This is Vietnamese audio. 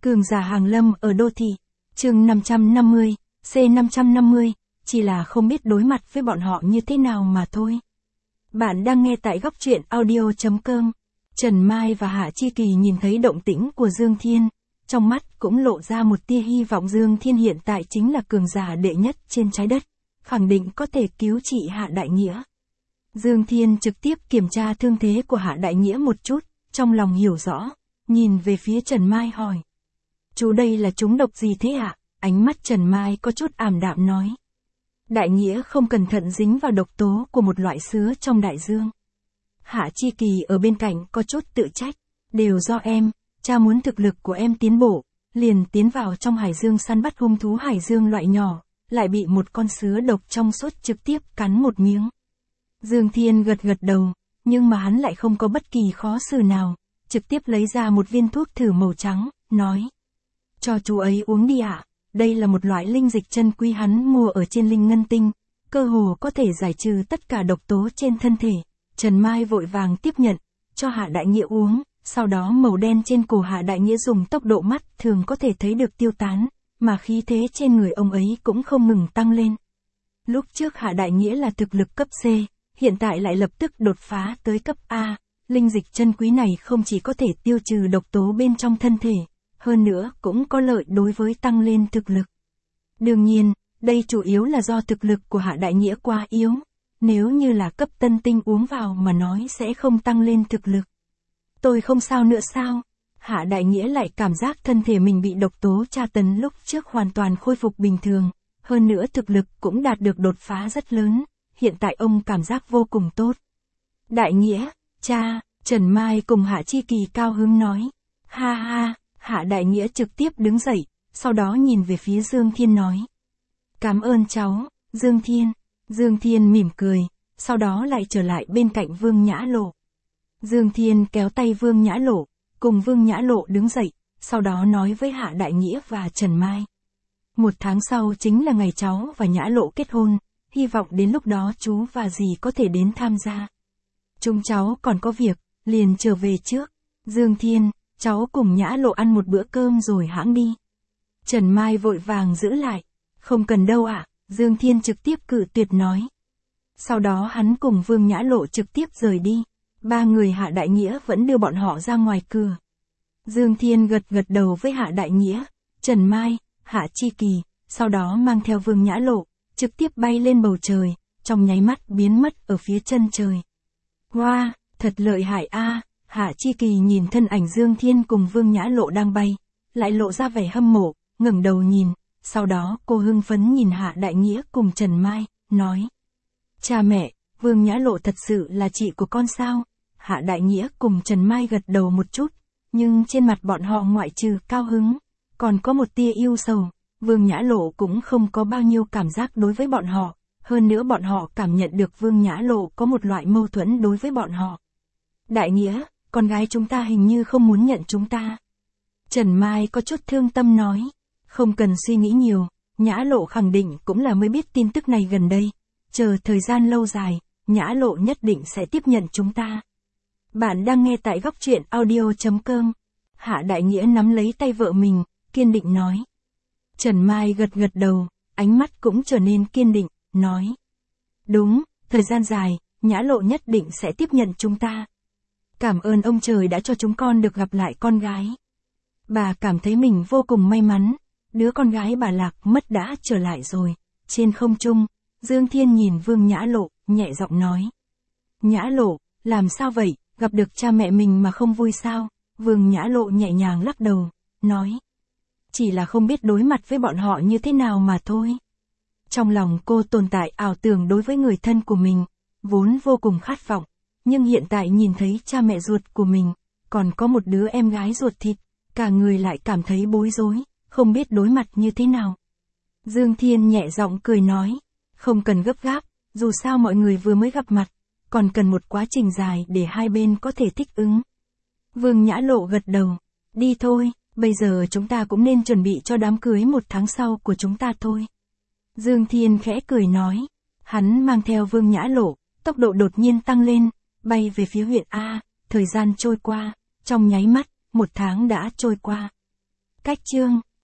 Cường giả hàng lâm ở đô thị. Chương 550, C550, chỉ là không biết đối mặt với bọn họ như thế nào mà thôi. Bạn đang nghe tại góc truyện audio.com. Trần Mai và Hạ Chi Kỳ nhìn thấy động tĩnh của Dương Thiên, trong mắt cũng lộ ra một tia hy vọng. Dương Thiên hiện tại chính là cường giả đệ nhất trên trái đất, khẳng định có thể cứu trị Hạ Đại Nghĩa. Dương Thiên trực tiếp kiểm tra thương thế của Hạ Đại Nghĩa một chút, trong lòng hiểu rõ, nhìn về phía Trần Mai hỏi. Chú đây là trúng độc gì thế ạ? Ánh mắt Trần Mai có chút ảm đạm nói. Đại Nghĩa không cẩn thận dính vào độc tố của một loại sứa trong đại dương. Hạ Chi Kỳ ở bên cạnh có chút tự trách. Đều do em, cha muốn thực lực của em tiến bộ, liền tiến vào trong hải dương săn bắt hung thú hải dương loại nhỏ, lại bị một con sứa độc trong suốt trực tiếp cắn một miếng. Dương Thiên gật gật đầu, nhưng mà hắn lại không có bất kỳ khó xử nào, trực tiếp lấy ra một viên thuốc thử màu trắng, nói. Cho chú ấy uống đi ạ, đây là một loại linh dịch chân quý hắn mua ở trên Linh Ngân Tinh, cơ hồ có thể giải trừ tất cả độc tố trên thân thể. Trần Mai vội vàng tiếp nhận, cho Hạ Đại Nghĩa uống, sau đó màu đen trên cổ Hạ Đại Nghĩa dùng tốc độ mắt thường có thể thấy được tiêu tán, mà khí thế trên người ông ấy cũng không ngừng tăng lên. Lúc trước Hạ Đại Nghĩa là thực lực cấp C, hiện tại lại lập tức đột phá tới cấp A, linh dịch chân quý này không chỉ có thể tiêu trừ độc tố bên trong thân thể, hơn nữa cũng có lợi đối với tăng lên thực lực. Đương nhiên, đây chủ yếu là do thực lực của Hạ Đại Nghĩa quá yếu, nếu như là cấp tân tinh uống vào mà nói sẽ không tăng lên thực lực. Tôi không sao nữa sao? Hạ Đại Nghĩa lại cảm giác thân thể mình bị độc tố tra tấn lúc trước hoàn toàn khôi phục bình thường, hơn nữa thực lực cũng đạt được đột phá rất lớn, hiện tại ông cảm giác vô cùng tốt. Đại Nghĩa, cha, Trần Mai cùng Hạ Chi Kỳ cao hứng nói. Ha ha, Hạ Đại Nghĩa trực tiếp đứng dậy, sau đó nhìn về phía Dương Thiên nói. Cảm ơn cháu, Dương Thiên. Dương Thiên mỉm cười, sau đó lại trở lại bên cạnh Vương Nhã Lộ. Dương Thiên kéo tay Vương Nhã Lộ, cùng Vương Nhã Lộ đứng dậy, sau đó nói với Hạ Đại Nghĩa và Trần Mai. 1 tháng sau chính là ngày cháu và Nhã Lộ kết hôn, hy vọng đến lúc đó chú và dì có thể đến tham gia. Chúng cháu còn có việc, liền trở về trước. Dương Thiên, cháu cùng Nhã Lộ ăn một bữa cơm rồi hãng đi. Trần Mai vội vàng giữ lại. Không cần đâu ạ, Dương Thiên trực tiếp cự tuyệt nói. Sau đó hắn cùng Vương Nhã Lộ trực tiếp rời đi. 3 người Hạ Đại Nghĩa vẫn đưa bọn họ ra ngoài cửa. Dương Thiên gật gật đầu với Hạ Đại Nghĩa, Trần Mai, Hạ Chi Kỳ, sau đó mang theo Vương Nhã Lộ, trực tiếp bay lên bầu trời, trong nháy mắt biến mất ở phía chân trời. Wow, thật lợi hại a! Hạ Chi Kỳ nhìn thân ảnh Dương Thiên cùng Vương Nhã Lộ đang bay, lại lộ ra vẻ hâm mộ, ngẩng đầu nhìn, sau đó cô hưng phấn nhìn Hạ Đại Nghĩa cùng Trần Mai, nói. Cha mẹ, Vương Nhã Lộ thật sự là chị của con sao? Hạ Đại Nghĩa cùng Trần Mai gật đầu một chút, nhưng trên mặt bọn họ ngoại trừ cao hứng, còn có một tia yêu sầu. Vương Nhã Lộ cũng không có bao nhiêu cảm giác đối với bọn họ, hơn nữa bọn họ cảm nhận được Vương Nhã Lộ có một loại mâu thuẫn đối với bọn họ. Đại Nghĩa, con gái chúng ta hình như không muốn nhận chúng ta. Trần Mai có chút thương tâm nói, không cần suy nghĩ nhiều, Nhã Lộ khẳng định cũng là mới biết tin tức này gần đây, chờ thời gian lâu dài, Nhã Lộ nhất định sẽ tiếp nhận chúng ta. Bạn đang nghe tại góc truyện audio.com. Hạ Đại Nghĩa nắm lấy tay vợ mình, kiên định nói. Trần Mai gật gật đầu, ánh mắt cũng trở nên kiên định, nói. Đúng, thời gian dài, Nhã Lộ nhất định sẽ tiếp nhận chúng ta. Cảm ơn ông trời đã cho chúng con được gặp lại con gái. Bà cảm thấy mình vô cùng may mắn, đứa con gái bà lạc mất đã trở lại rồi. Trên không trung, Dương Thiên nhìn Vương Nhã Lộ, nhẹ giọng nói. Nhã Lộ, làm sao vậy, gặp được cha mẹ mình mà không vui sao? Vương Nhã Lộ nhẹ nhàng lắc đầu, nói. Chỉ là không biết đối mặt với bọn họ như thế nào mà thôi. Trong lòng cô tồn tại ảo tưởng đối với người thân của mình, vốn vô cùng khát vọng, nhưng hiện tại nhìn thấy cha mẹ ruột của mình, còn có một đứa em gái ruột thịt, cả người lại cảm thấy bối rối, không biết đối mặt như thế nào. Dương Thiên nhẹ giọng cười nói, không cần gấp gáp, dù sao mọi người vừa mới gặp mặt, còn cần một quá trình dài để hai bên có thể thích ứng. Vương Nhã Lộ gật đầu, đi thôi, bây giờ chúng ta cũng nên chuẩn bị cho đám cưới 1 tháng sau của chúng ta thôi. Dương Thiên khẽ cười nói, hắn mang theo Vương Nhã Lộ, tốc độ đột nhiên tăng lên, bay về phía huyện A, thời gian trôi qua, trong nháy mắt, 1 tháng đã trôi qua. Cách chương